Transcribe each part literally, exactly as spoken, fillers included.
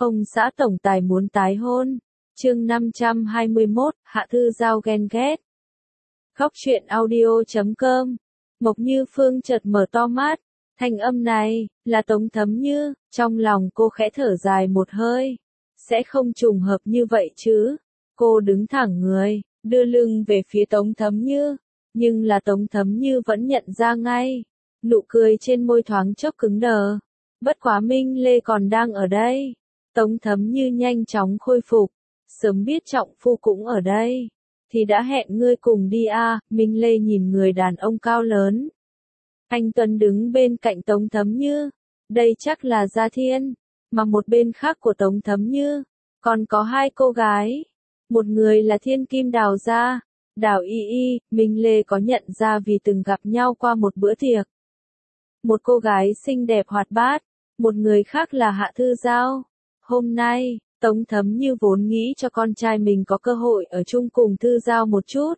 Ông xã tổng tài muốn tái hôn. Chương năm trăm hai mươi mốt, Hạ Thư Giao ghen ghét. Góc truyện audio chấm com. Mộc Như Phương chợt mở to mắt. Thanh âm này, là Tống Thấm Như, trong lòng cô khẽ thở dài một hơi. Sẽ không trùng hợp như vậy chứ. Cô đứng thẳng người, đưa lưng về phía Tống Thấm Như. Nhưng là Tống Thấm Như vẫn nhận ra ngay. Nụ cười trên môi thoáng chốc cứng đờ. Bất quá Minh Lê còn đang ở đây. Tống Thấm Như nhanh chóng khôi phục. Sớm biết trọng phu cũng ở đây. Thì đã hẹn ngươi cùng đi à, Minh Lê nhìn người đàn ông cao lớn. Anh Tuấn đứng bên cạnh Tống Thấm Như. Đây chắc là Gia Thiên. Mà một bên khác của Tống Thấm Như, còn có hai cô gái. Một người là Thiên Kim Đào Gia, Đào Y Y, Minh Lê có nhận ra vì từng gặp nhau qua một bữa tiệc. Một cô gái xinh đẹp hoạt bát, một người khác là Hạ Thư Giao. Hôm nay, Tống Thấm Như vốn nghĩ cho con trai mình có cơ hội ở chung cùng Thư Giao một chút.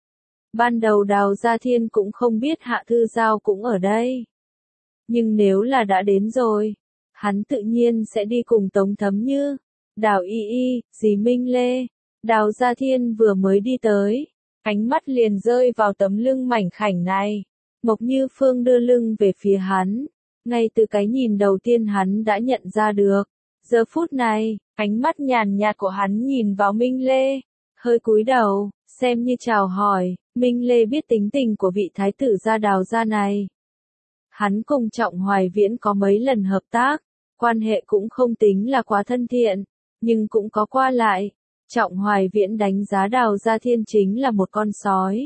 Ban đầu Đào Gia Thiên cũng không biết Hạ Thư Giao cũng ở đây. Nhưng nếu là đã đến rồi, hắn tự nhiên sẽ đi cùng Tống Thấm Như. Đào Y Y, dì Minh Lê. Đào Gia Thiên vừa mới đi tới, ánh mắt liền rơi vào tấm lưng mảnh khảnh này. Mộc Như Phương đưa lưng về phía hắn. Ngay từ cái nhìn đầu tiên hắn đã nhận ra được. Giờ phút này, ánh mắt nhàn nhạt của hắn nhìn vào Minh Lê. Hơi cúi đầu, xem như chào hỏi. Minh Lê biết tính tình của vị thái tử gia Đào gia này. Hắn cùng Trọng Hoài Viễn có mấy lần hợp tác. Quan hệ cũng không tính là quá thân thiện. Nhưng cũng có qua lại. Trọng Hoài Viễn đánh giá Đào Gia Thiên chính là một con sói.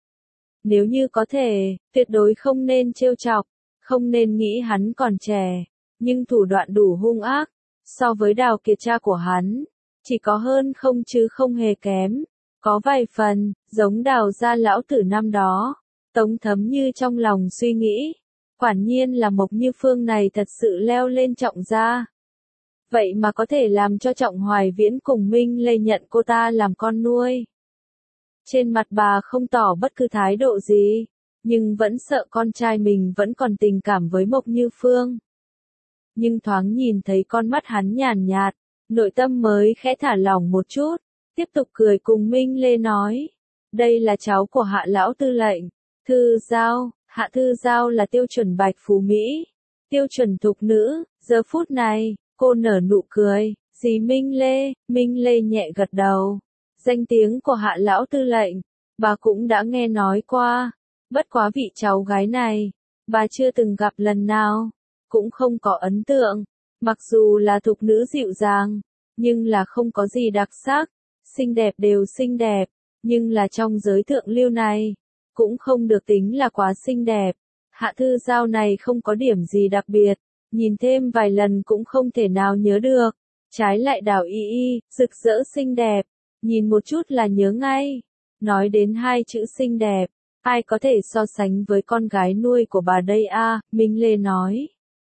Nếu như có thể, tuyệt đối không nên trêu chọc, không nên nghĩ hắn còn trẻ, nhưng thủ đoạn đủ hung ác, so với Đào Kiệt cha của hắn, chỉ có hơn không chứ không hề kém, có vài phần, giống Đào gia lão tử năm đó. Tống Thấm Như trong lòng suy nghĩ, quả nhiên là Mộc Như Phương này thật sự leo lên Trọng gia. Vậy mà có thể làm cho Trọng Hoài Viễn cùng Minh Lê nhận cô ta làm con nuôi. Trên mặt bà không tỏ bất cứ thái độ gì, nhưng vẫn sợ con trai mình vẫn còn tình cảm với Mộc Như Phương. Nhưng thoáng nhìn thấy con mắt hắn nhàn nhạt, nội tâm mới khẽ thả lỏng một chút, tiếp tục cười cùng Minh Lê nói. Đây là cháu của Hạ Lão Tư lệnh, Thư Giao. Hạ Thư Giao là tiêu chuẩn bạch phú Mỹ, tiêu chuẩn thục nữ. Giờ phút này, cô nở nụ cười. Dì Minh Lê, Minh Lê nhẹ gật đầu. Danh tiếng của Hạ Lão Tư lệnh, bà cũng đã nghe nói qua. Bất quá vị cháu gái này, bà chưa từng gặp lần nào, cũng không có ấn tượng. Mặc dù là thục nữ dịu dàng, nhưng là không có gì đặc sắc. Xinh đẹp đều xinh đẹp, nhưng là trong giới thượng lưu này, cũng không được tính là quá xinh đẹp. Hạ Thư Giao này không có điểm gì đặc biệt, nhìn thêm vài lần cũng không thể nào nhớ được. Trái lại Đào Y Y, rực rỡ xinh đẹp, nhìn một chút là nhớ ngay. Nói đến hai chữ xinh đẹp, ai có thể so sánh với con gái nuôi của bà đây a? À, Minh Lê nói.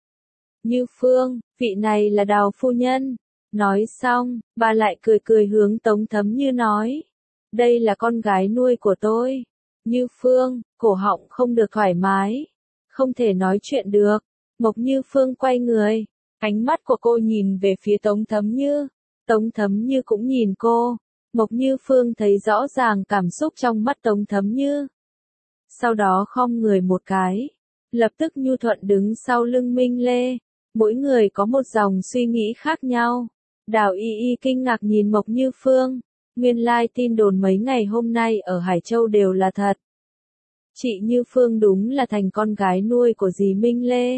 Như Phương, vị này là Đào phu nhân. Nói xong, bà lại cười cười hướng Tống Thấm Như nói. Đây là con gái nuôi của tôi. Như Phương, cổ họng không được thoải mái, không thể nói chuyện được. Mộc Như Phương quay người, ánh mắt của cô nhìn về phía Tống Thấm Như. Tống Thấm Như cũng nhìn cô. Mộc Như Phương thấy rõ ràng cảm xúc trong mắt Tống Thấm Như. Sau đó khom người một cái, lập tức nhu thuận đứng sau lưng Minh Lê. Mỗi người có một dòng suy nghĩ khác nhau. Đào Y Y kinh ngạc nhìn Mộc Như Phương. Nguyên lai tin đồn mấy ngày hôm nay ở Hải Châu đều là thật. Chị Như Phương đúng là thành con gái nuôi của dì Minh Lê.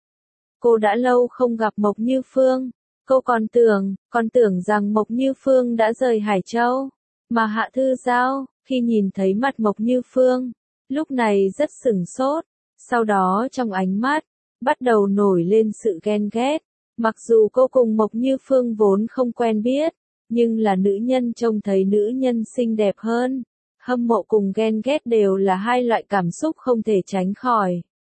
Cô đã lâu không gặp Mộc Như Phương. Cô còn tưởng, còn tưởng rằng Mộc Như Phương đã rời Hải Châu. Mà Hạ Thư Giao, khi nhìn thấy mặt Mộc Như Phương, lúc này rất sửng sốt. Sau đó trong ánh mắt, bắt đầu nổi lên sự ghen ghét. Mặc dù cô cùng Mộc Như Phương vốn không quen biết, nhưng là nữ nhân trông thấy nữ nhân xinh đẹp hơn. Hâm mộ cùng ghen ghét đều là hai loại cảm xúc không thể tránh khỏi.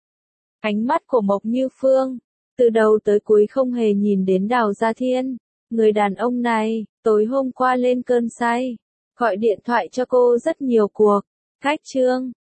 Ánh mắt của Mộc Như Phương, từ đầu tới cuối không hề nhìn đến Đào Gia Thiên. Người đàn ông này, tối hôm qua lên cơn say, gọi điện thoại cho cô rất nhiều cuộc. Cách chương,